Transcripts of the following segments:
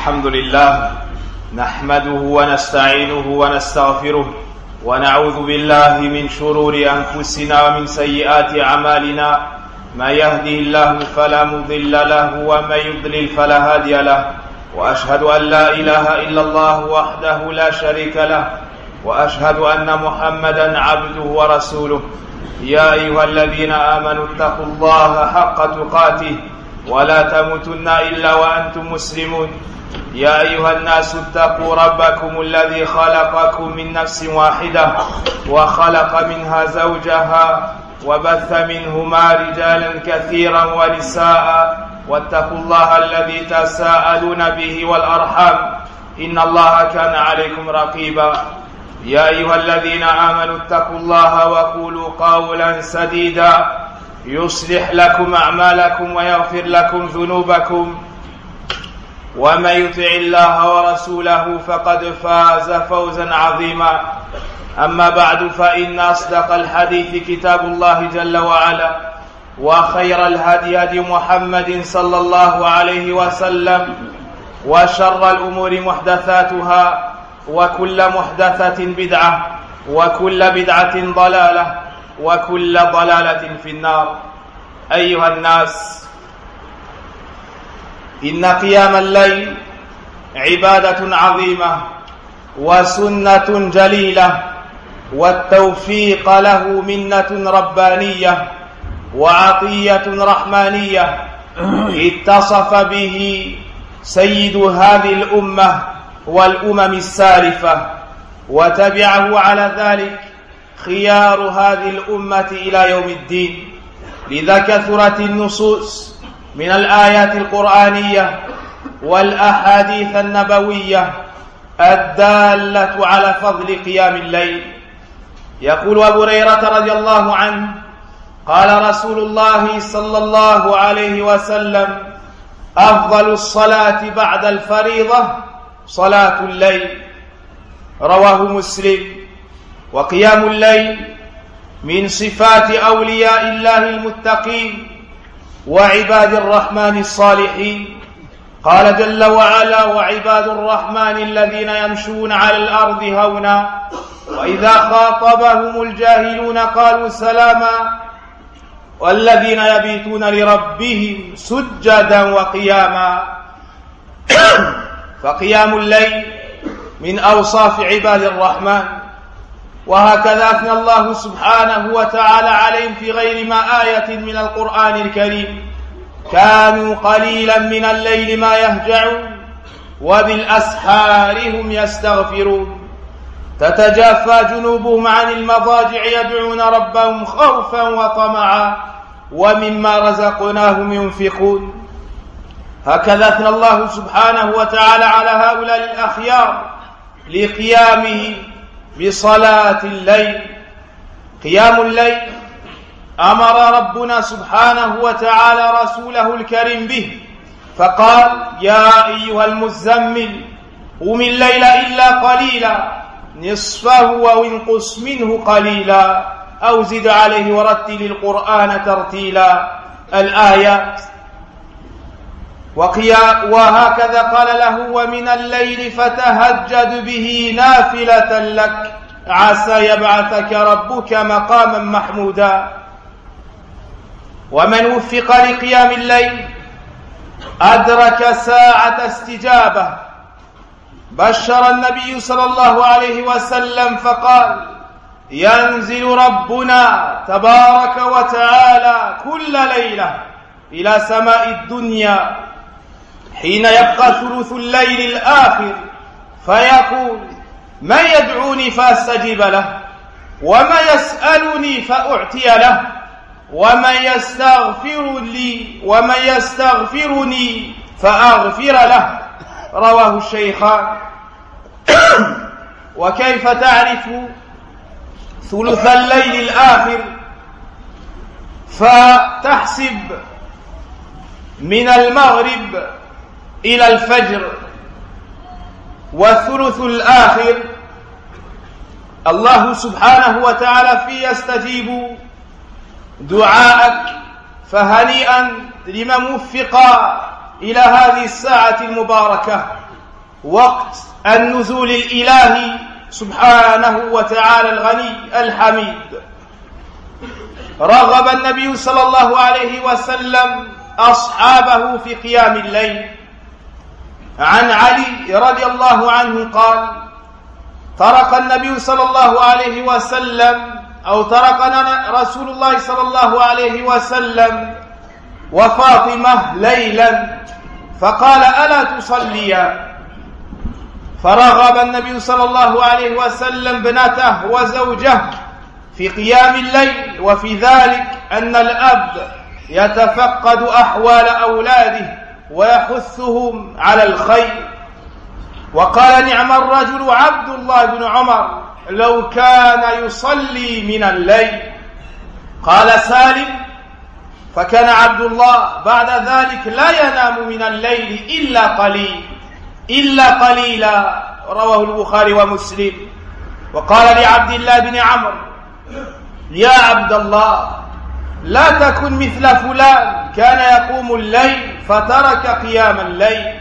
الحمد لله نحمده ونستعينه ونستغفره ونعوذ بالله من شرور أنفسنا ومن سيئات أعمالنا. من يهده الله فلا مضل له ومن يضلل فلا هادي له، وأشهد أن لا إله إلا الله وحده لا شريك له، وأشهد أن محمدا عبده ورسوله. يا أيها الذين آمنوا اتقوا الله حق تقاته ولا تموتن إلا وأنتم مسلمون. يا أيها الناس اتقوا ربكم الذي خلقكم من نفس واحدة وخلق منها زوجها وبث منهما رجالا كثيرا ونساء، واتقوا الله الذي تساءلون به والأرحام إن الله كان عليكم رقيبا. يا أيها الذين آمنوا اتقوا الله وقولوا قولا سديدا يصلح لكم أعمالكم ويغفر لكم ذنوبكم، ومن يطع الله ورسوله فقد فاز فوزا عظيما. أما بعد، فإن أصدق الحديث كتاب الله جل وعلا، وخير الهدي هدي محمد صلى الله عليه وسلم، وشر الأمور محدثاتها، وكل محدثة بدعة، وكل بدعة ضلالة، وكل ضلالة في النار. أيها الناس، إن قيام الليل عبادة عظيمة وسنة جليلة، والتوفيق له منة ربانية وعطية رحمانية اتصف به سيد هذه الأمة والأمم السالفة، وتبعه على ذلك خيار هذه الأمة إلى يوم الدين. لذا كثرت النصوص من الآيات القرآنية والأحاديث النبوية الدالة على فضل قيام الليل. يقول أبو هريرة رضي الله عنه: قال رسول الله صلى الله عليه وسلم: أفضل الصلاة بعد الفريضة صلاة الليل. رواه مسلم. وقيام الليل من صفات أولياء الله المتقين وعباد الرحمن الصالحين. قال جل وعلا: وعباد الرحمن الذين يمشون على الأرض هونا وإذا خاطبهم الجاهلون قالوا سلاما والذين يبيتون لربهم سجدا وقياما. فقيام الليل من أوصاف عباد الرحمن، وهكذا أثنى الله سبحانه وتعالى عليهم في غير ما آية من القرآن الكريم: كانوا قليلا من الليل ما يهجعون وبالأسحار هم يستغفرون. تتجافى جنوبهم عن المضاجع يدعون ربهم خوفا وطمعا ومما رزقناهم ينفقون. هكذا أثنى الله سبحانه وتعالى على هؤلاء الأخيار لقيامهم بصلاة الليل. قيام الليل أمر ربنا سبحانه وتعالى رسوله الكريم به، فقال: يا أيها المزمل قم الليل إلا قليلا نصفه أو انقص منه قليلا أو زد عليه ورتل القرآن ترتيلا. الآيات. وهكذا قال له: ومن الليل فتهجد به نافلة لك عسى يبعثك ربك مقاما محمودا. ومن وفق لقيام الليل أدرك ساعة استجابة. بشر النبي صلى الله عليه وسلم فقال: ينزل ربنا تبارك وتعالى كل ليلة إلى سماء الدنيا حين يبقى ثلث الليل الآخر فيقول: من يدعوني فأستجيب له، ومن يسألني فأعطي له، ومن يستغفرني فأغفر له. رواه الشيخان. وكيف تعرف ثلث الليل الآخر؟ فتحسب من المغرب إلى الفجر، والثلث الآخر الله سبحانه وتعالى فيه يستجيب دعاءك. فهنيئا لمن وفق إلى هذه الساعة المباركة وقت النزول الإلهي سبحانه وتعالى الغني الحميد. رغب النبي صلى الله عليه وسلم أصحابه في قيام الليل. عن علي رضي الله عنه قال: ترك النبي صلى الله عليه وسلم أو تركنا رسول الله صلى الله عليه وسلم وفاطمة ليلا فقال: ألا تصليا؟ فرغب النبي صلى الله عليه وسلم ابنته وزوجه في قيام الليل، وفي ذلك أن الأب يتفقد أحوال أولاده ويحثهم على الخير. وقال: نعم الرجل عبد الله بن عمر لو كان يصلي من الليل. قال سالم: فكان عبد الله بعد ذلك لا ينام من الليل إلا قليلا. رواه البخاري ومسلم. وقال لعبد الله بن عمرو: يا عبد الله لا تكن مثل فلان كان يقوم الليل فترك قيام الليل.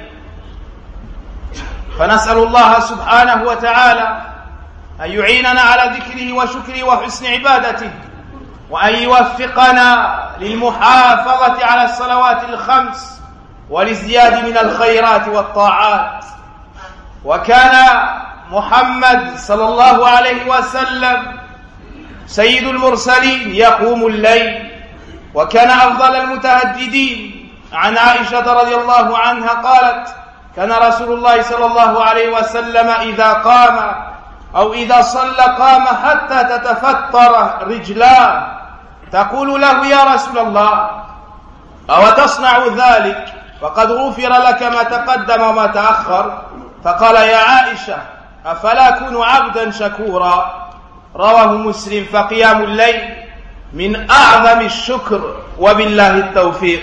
فنسأل الله سبحانه وتعالى أن يعيننا على ذكره وشكره وحسن عبادته، وأن يوفقنا للمحافظة على الصلوات الخمس وللزيادة من الخيرات والطاعات. وكان محمد صلى الله عليه وسلم سيد المرسلين يقوم الليل، وكان أفضل المتهجدين. عن عائشة رضي الله عنها قالت: كان رسول الله صلى الله عليه وسلم إذا قام أو إذا صلى قام حتى تتفطر رجلاه، تقول له: يا رسول الله أو تصنع ذلك وقد غفر لك ما تقدم وما تأخر؟ فقال: يا عائشة أفلا أكون عبدا شكورا؟ رواه مسلم. فقيام الليل من أعظم الشكر، وبالله التوفيق.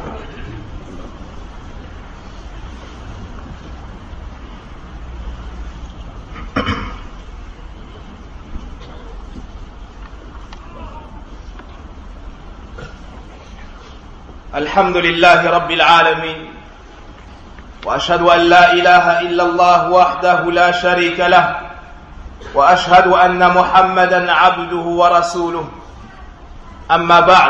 الحمد لله رب العالمين، وأشهد أن لا إله إلا الله وحده لا شريك له، وأشهد أن محمدا عبده ورسوله. أما بعد.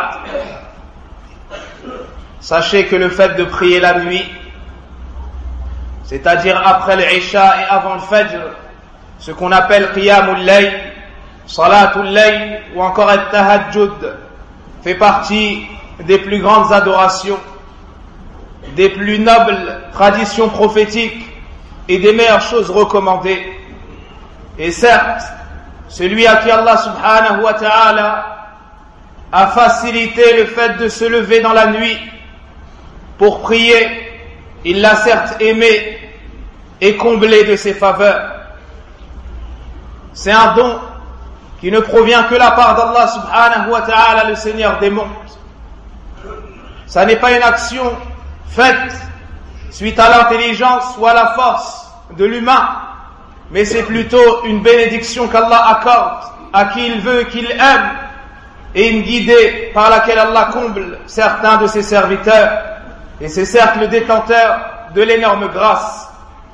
Sachez que le fait de prier la nuit, c'est-à-dire après l'Isha et avant le Fajr, ce qu'on appelle Qiyamul Layl, Salatul Layl ou encore At-Tahajjud, fait partie des plus grandes adorations, des plus nobles traditions prophétiques et des meilleures choses recommandées. Et certes, celui à qui Allah subhanahu wa ta'ala a facilité le fait de se lever dans la nuit pour prier, il l'a certes aimé et comblé de ses faveurs. C'est un don qui ne provient que de la part d'Allah subhanahu wa ta'ala, le Seigneur des mondes. Ça n'est pas une action faite suite à l'intelligence ou à la force de l'humain, mais c'est plutôt une bénédiction qu'Allah accorde à qui il veut, qu'il aime, et une guidée par laquelle Allah comble certains de ses serviteurs, et c'est certes le détenteur de l'énorme grâce.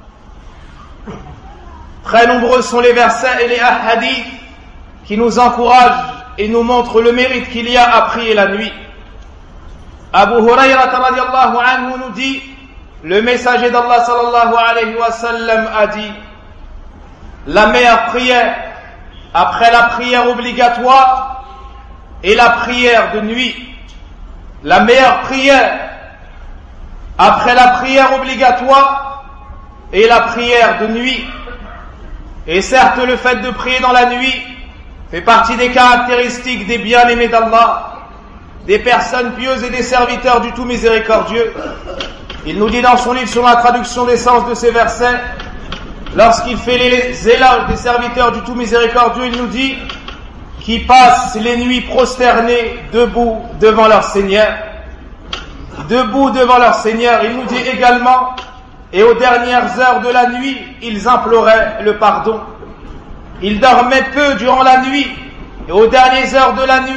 Très nombreux sont les versets et les hadiths qui nous encouragent et nous montrent le mérite qu'il y a à prier la nuit. Abu Hurayrata radiallahu anhu nous dit: le messager d'Allah sallallahu alayhi wa sallam a dit: la meilleure prière après la prière obligatoire est la prière de nuit. La meilleure prière après la prière obligatoire est la prière de nuit. Et certes, le fait de prier dans la nuit fait partie des caractéristiques des bien-aimés d'Allah, des personnes pieuses et des serviteurs du tout miséricordieux. Il nous dit dans son livre sur la traduction des sens de ces versets, lorsqu'il fait les éloges des serviteurs du tout miséricordieux, il nous dit qu'ils passent les nuits prosternés debout devant leur Seigneur. Debout devant leur Seigneur. Il nous dit également: et aux dernières heures de la nuit, ils imploraient le pardon. Ils dormaient peu durant la nuit, et aux dernières heures de la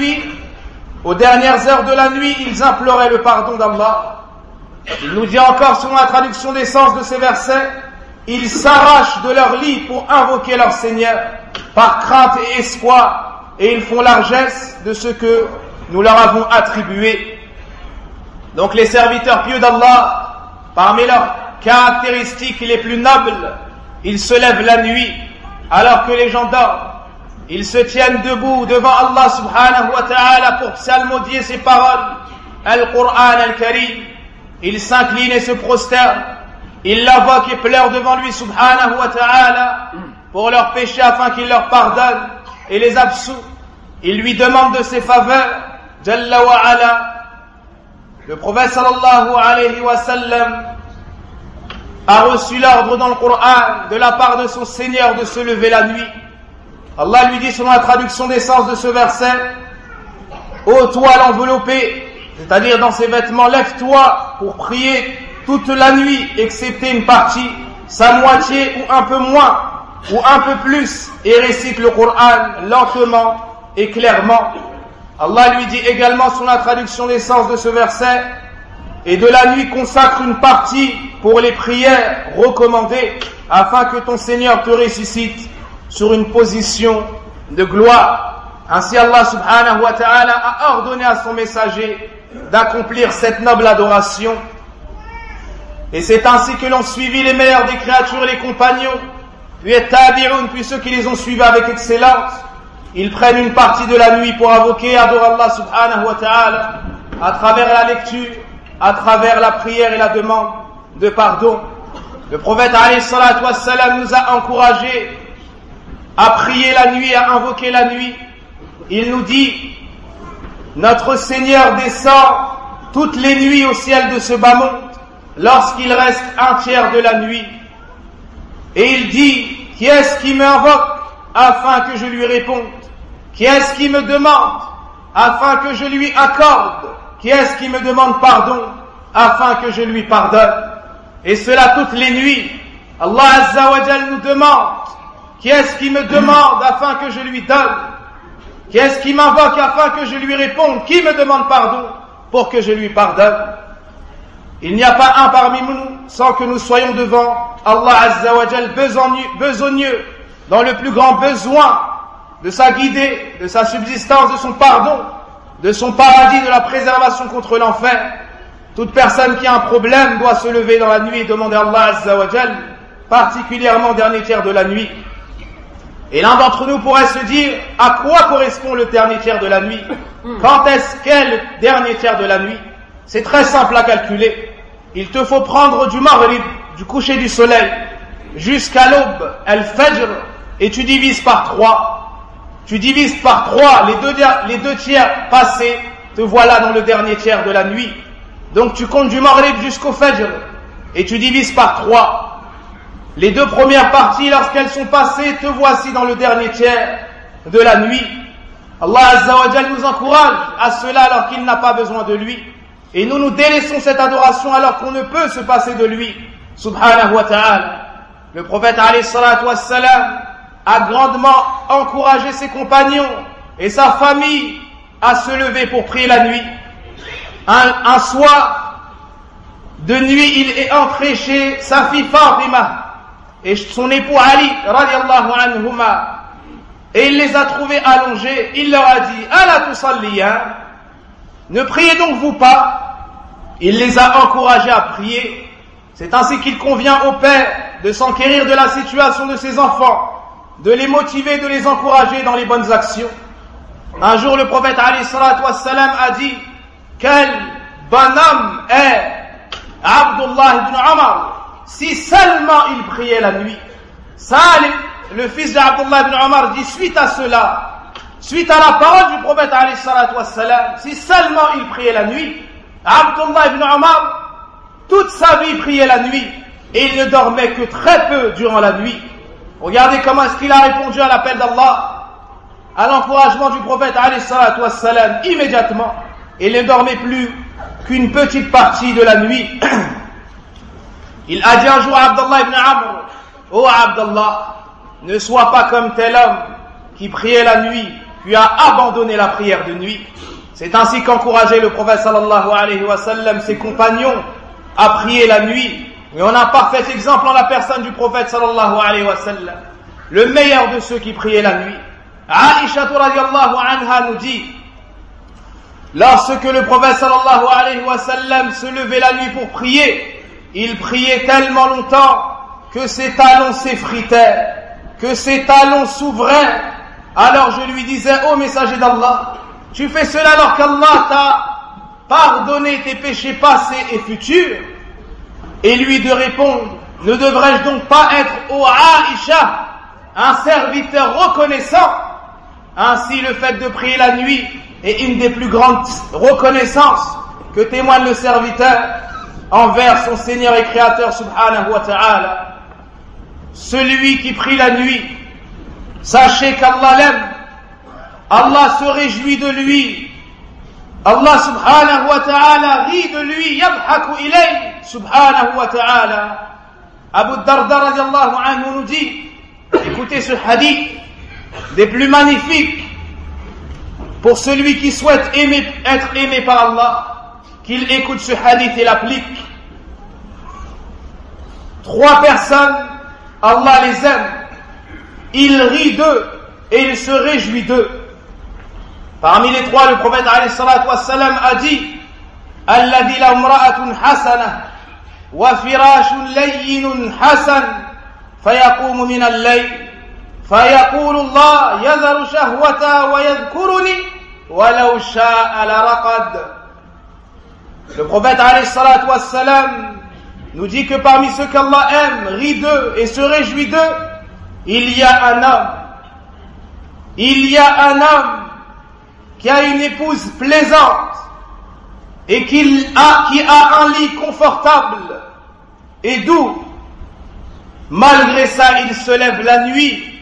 nuit, ils imploraient le pardon d'Allah. Il nous dit encore, selon la traduction des sens de ces versets, ils s'arrachent de leur lit pour invoquer leur Seigneur par crainte et espoir, et ils font largesse de ce que nous leur avons attribué. Donc les serviteurs pieux d'Allah, parmi leurs caractéristiques les plus nobles, ils se lèvent la nuit alors que les gens dorment. Ils se tiennent debout devant Allah subhanahu wa ta'ala pour psalmodier ses paroles, Al-Qur'an Al-Karim. Ils s'inclinent et se prosternent. Ils l'invoquent et pleurent devant lui subhanahu wa ta'ala pour leurs péchés afin qu'il leur pardonne et les absout. Ils lui demandent de ses faveurs, Jalla wa ala. Le prophète sallallahu alayhi wa sallam a reçu l'ordre dans le Coran de la part de son Seigneur de se lever la nuit. Allah lui dit selon la traduction des sens de ce verset: ô toi l'enveloppé, c'est-à-dire dans ses vêtements, lève-toi pour prier toute la nuit, excepté une partie, sa moitié ou un peu moins, ou un peu plus, et récite le Coran lentement et clairement. Allah lui dit également selon la traduction des sens de ce verset: et de la nuit consacre une partie pour les prières recommandées, afin que ton Seigneur te ressuscite sur une position de gloire. Ainsi Allah subhanahu wa ta'ala a ordonné à son messager d'accomplir cette noble adoration. Et c'est ainsi que l'ont suivi les meilleurs des créatures, les compagnons, puis tabi'un, puis ceux qui les ont suivis avec excellence. Ils prennent une partie de la nuit pour invoquer et adorer Allah subhanahu wa ta'ala à travers la lecture, à travers la prière et la demande de pardon. Le prophète alayhi salatu wassalam nous a encouragés à prier la nuit, à invoquer la nuit. Il nous dit: notre Seigneur descend toutes les nuits au ciel de ce bas monde lorsqu'il reste un tiers de la nuit. Et il dit: qui est-ce qui m'invoque afin que je lui réponde? Qui est-ce qui me demande afin que je lui accorde? Qui est-ce qui me demande pardon afin que je lui pardonne? Et cela toutes les nuits. Allah Azza wa Jal nous demande: qui est-ce qui me demande afin que je lui donne? Qui est-ce qui m'invoque afin que je lui réponde? Qui me demande pardon pour que je lui pardonne? Il n'y a pas un parmi nous sans que nous soyons devant Allah Azza wa Jal besogneux, dans le plus grand besoin de sa guidée, de sa subsistance, de son pardon, de son paradis, de la préservation contre l'enfer. Toute personne qui a un problème doit se lever dans la nuit et demander à Allah Azza wa Jal, particulièrement au dernier tiers de la nuit. Et l'un d'entre nous pourrait se dire: à quoi correspond le dernier tiers de la nuit? Quand est-ce qu'est le dernier tiers de la nuit? C'est très simple à calculer. Il te faut prendre du maghrib, du coucher du soleil, jusqu'à l'aube, al-fajr, et tu divises par 3. Tu divises par 3 les deux tiers passés, te voilà dans le dernier tiers de la nuit. Donc tu comptes du maghrib jusqu'au fajr, et tu divises par 3. Les deux premières parties, lorsqu'elles sont passées, te voici dans le dernier tiers de la nuit. Allah Azza wa Jal nous encourage à cela alors qu'il n'a pas besoin de lui. Et nous délaissons cette adoration alors qu'on ne peut se passer de lui, subhanahu wa ta'ala. Le prophète alayhi salatu wassalam a grandement encouragé ses compagnons et sa famille à se lever pour prier la nuit. Un soir de nuit, il est entré chez sa fille Fatima et son époux Ali radiyallahu anhuma, et il les a trouvés allongés. Il leur a dit: ala tusalliyan, ne priez donc vous pas. Il les a encouragés à prier. C'est ainsi qu'il convient au père de s'enquérir de la situation de ses enfants, de les motiver, de les encourager dans les bonnes actions. Un jour, le prophète alayhi salatu wassalam a dit: quel bonhomme est Abdullah ibn Omar si seulement il priait la nuit. Salim, le fils d'Abdullah ibn Omar, dit suite à cela, suite à la parole du prophète alayhi salatu wassalam, si seulement il priait la nuit. Abdullah ibn Omar, toute sa vie priait la nuit et il ne dormait que très peu durant la nuit. Regardez comment est-ce qu'il a répondu à l'appel d'Allah, à l'encouragement du prophète alayhi salatu wassalam, immédiatement. Il ne dormait plus qu'une petite partie de la nuit. Il a dit un jour à Abdullah ibn Amr: ô Abdullah, ne sois pas comme tel homme qui priait la nuit puis a abandonné la prière de nuit. C'est ainsi qu'encourageait le prophète sallallahu alayhi wa sallam ses compagnons à prier la nuit. Et on a un parfait exemple en la personne du prophète sallallahu alayhi wa sallam, le meilleur de ceux qui priaient la nuit. Aïcha radiyallahu anha nous dit, lorsque le prophète sallallahu alayhi wa sallam se levait la nuit pour prier, il priait tellement longtemps que ses talons s'effritèrent, que ses talons s'ouvraient. Alors je lui disais, ô messager d'Allah, tu fais cela alors qu'Allah t'a pardonné tes péchés passés et futurs? Et lui de répondre, ne devrais-je donc pas être, ô Aïcha, un serviteur reconnaissant? Ainsi le fait de prier la nuit est une des plus grandes reconnaissances que témoigne le serviteur envers son Seigneur et Créateur subhanahu wa ta'ala. Celui qui prie la nuit, sachez qu'Allah l'aime, Allah se réjouit de lui, Allah subhanahu wa ta'ala rit de lui, yadhaku ilayh subhanahu wa ta'ala. Abu Darda radiallahu anhu nous dit, écoutez ce hadith des plus magnifiques pour celui qui souhaite être aimé par Allah, qu'il écoute ce hadith et l'applique. 3 personnes, Allah les aime, il rit d'eux et il se réjouit d'eux. Parmi les 3, le prophète alayhi salatu wassalam a dit, alladhi lahu imra'atun hasana wa firashun layyinun hasan fayaqumu min al-layl fayaqulu Allah yadharu shahwata wa yadhkuruni walau sha'a laraqad. Le prophète alayhi salatu wassalam nous dit que parmi ceux qu'Allah aime, rit d'eux et se réjouit d'eux, il y a un homme qui a une épouse plaisante et qui a un lit confortable et doux. Malgré ça, il se lève la nuit.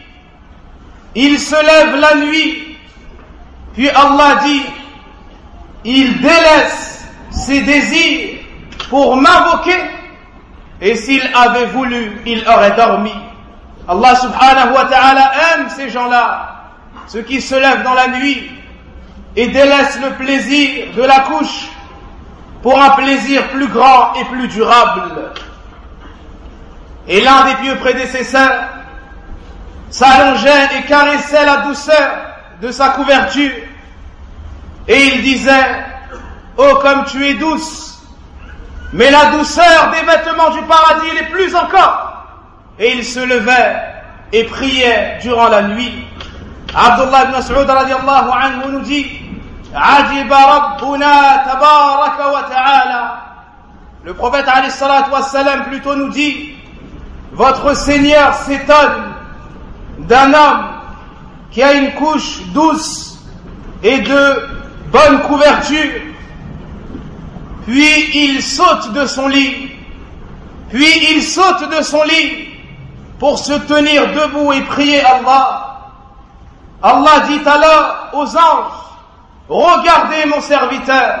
Puis Allah dit, il délaisse ses désirs pour m'invoquer, et s'il avait voulu, il aurait dormi. Allah subhanahu wa ta'ala aime ces gens-là, ceux qui se lèvent dans la nuit et délaissent le plaisir de la couche pour un plaisir plus grand et plus durable. Et l'un des pieux prédécesseurs s'allongeait et caressait la douceur de sa couverture, et il disait, oh comme tu es douce, mais la douceur des vêtements du paradis l'est plus encore. Et il se levait et priait durant la nuit. Abdullah ibn Mas'ud radiyallahu anhu nous dit, Ajiba Rabbuna tabaraka wa ta'ala. Le prophète alayhi salatu wassalam plutôt nous dit, votre Seigneur s'étonne d'un homme qui a une couche douce et de bonne couverture, puis il saute de son lit, pour se tenir debout et prier Allah. Allah dit alors aux anges, regardez mon serviteur,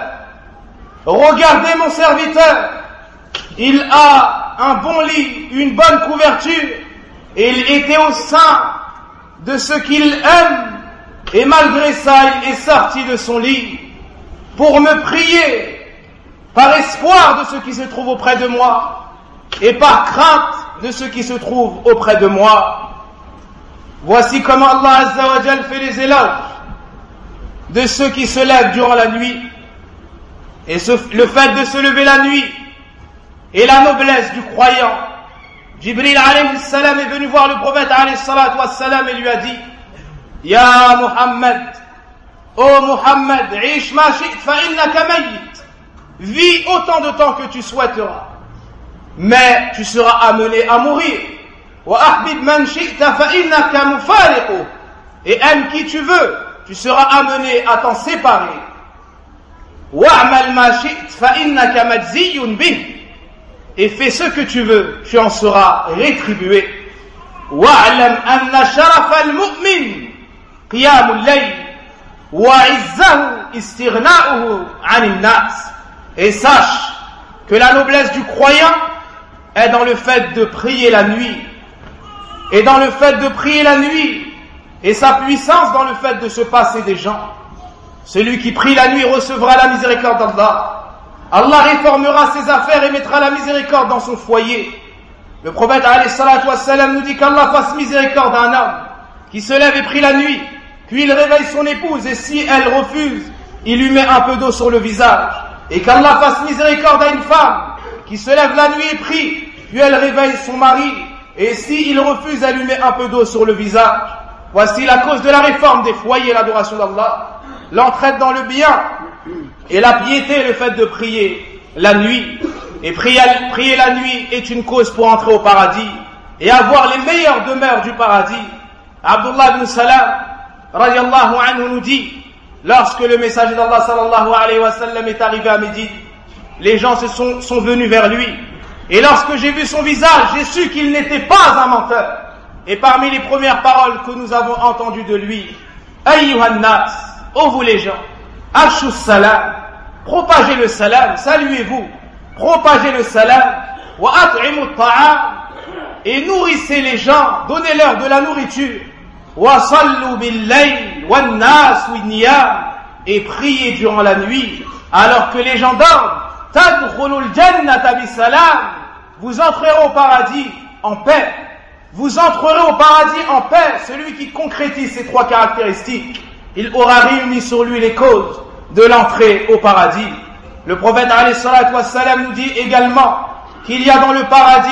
il a un bon lit, une bonne couverture, et il était au sein de ce qu'il aime, et malgré ça il est sorti de son lit pour me prier, par espoir de ce qui se trouve auprès de moi et par crainte de ce qui se trouve auprès de moi. Voici comment Allah Azza wa Jal fait les éloges de ceux qui se lèvent durant la nuit. Et le fait de se lever la nuit et la noblesse du croyant. Jibril alayhi salam est venu voir le prophète alayhi salatu wassalam et lui a dit, Ya Muhammad, ô Muhammad, ish ma shi't fa innaka mayyit. Vis autant de temps que tu souhaiteras, mais tu seras amené à mourir. Wa ahbib man shi'ta fa innaka mufariqu. Et aime qui tu veux, tu seras amené à t'en séparer. Wa'mal ma shi't fa innaka majziyun bih. Et fais ce que tu veux, tu en seras rétribué. Wa'lam anna sharaf al-mu'min qiyamul layl wa 'izzahu istighna'uhu 'anil nas. Et sache que la noblesse du croyant est dans le fait de prier la nuit. Et dans le fait de prier la nuit, et sa puissance dans le fait de se passer des gens. Celui qui prie la nuit recevra la miséricorde d'Allah. Allah réformera ses affaires et mettra la miséricorde dans son foyer. Le prophète alayhi salatu wassalam nous dit qu'Allah fasse miséricorde à un homme qui se lève et prie la nuit, puis il réveille son épouse et si elle refuse, il lui met un peu d'eau sur le visage. Et qu'Allah fasse miséricorde à une femme qui se lève la nuit et prie, puis elle réveille son mari et si il refuse, elle lui met un peu d'eau sur le visage. Voici la cause de la réforme des foyers, l'adoration d'Allah, l'entraide dans le bien et la piété, le fait de prier la nuit. Et prier la nuit est une cause pour entrer au paradis et avoir les meilleures demeures du paradis. Abdullah ibn Salam, radiallahu anhu, nous dit, lorsque le messager d'Allah sallallahu alayhi wa sallam est arrivé à Médine, les gens sont venus vers lui. Et lorsque j'ai vu son visage, j'ai su qu'il n'était pas un menteur. Et parmi les premières paroles que nous avons entendues de lui, Ayyuhan nas, ô vous les gens, Ashu salam, propagez le salam, saluez-vous, propagez le salam, wa at'imu ta'am, et nourrissez les gens, donnez-leur de la nourriture, wa sallu bil layl, wan nas niyam, et priez durant la nuit, alors que les gens dorment, tadkhulul jannata bisalam, vous entrerez au paradis en paix. Vous entrerez au paradis en paix. Celui qui concrétise ces trois caractéristiques, il aura réuni sur lui les causes de l'entrée au paradis. Le prophète alayhi salatu wassalam nous dit également qu'il y a dans le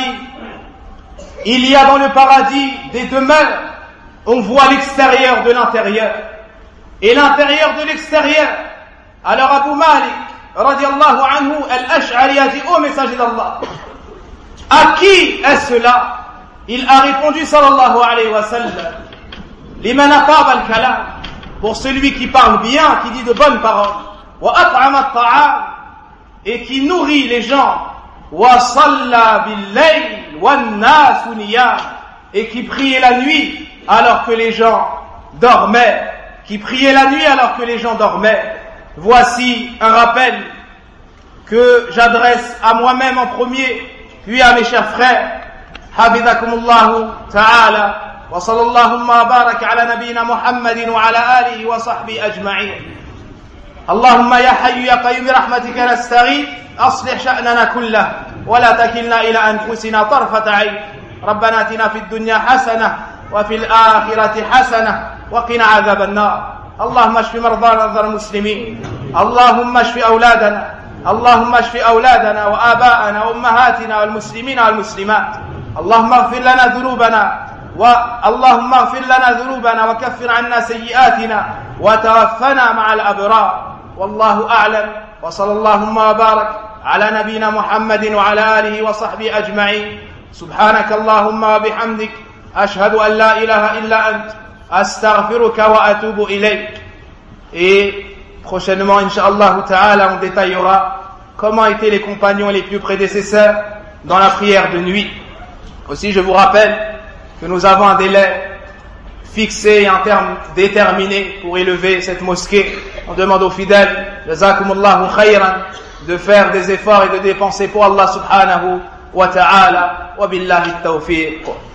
paradis des demeures. On voit l'extérieur de l'intérieur et l'intérieur de l'extérieur. Alors Abu Malik radiallahu anhu al-Ash'ari a dit: ô messager d'Allah, à qui est cela? Il a répondu sallallahu alayhi wa sallam: liman ataba al-kalam, pour celui qui parle bien, qui dit de bonnes paroles, wa at'ama at-ta'am, et qui nourrit les gens, wa salla bil-layl wan nas niyam, et qui priait la nuit alors que les gens dormaient, qui priait la nuit alors que les gens dormaient. Voici un rappel que j'adresse à moi-même en premier, puis à mes chers frères. حفظكم الله تعالى وصلى اللهم وبارك على نبينا محمد وعلى آله وصحبه أجمعين. اللهم يا حي يا قيوم برحمتك نستغيث أصلح شأننا كله ولا تكلنا إلى أنفسنا طرفة عين. ربنا آتنا في الدنيا حسنة وفي الآخرة حسنة وقنا عذاب النار. اللهم اشف مرضانا ومرضى المسلمين. اللهم اشف أولادنا. اللهم اشف أولادنا وآباءنا وأمهاتنا والمسلمين والمسلمات. اللهم اغفر لنا ذنوبنا وكفر عنا سيئاتنا وتوفنا مع الأبرار. والله أعلم، وصلى اللهم وبارك على نبينا محمد وعلى آله وصحبه أجمعين. سبحانك اللهم وبحمدك أشهد أن لا إله إلا أنت أستغفرك وأتوب إليك. Et prochainement, Inch'Allah Ta'ala, on détaillera comment étaient les compagnons les plus prédécesseurs dans la prière de nuit. Aussi, je vous rappelle que nous avons un délai fixé et un terme déterminé pour élever cette mosquée. On demande aux fidèles, jazakumullahu khayran, de faire des efforts et de dépenser pour Allah subhanahu wa ta'ala. Wa billahi tawfiq.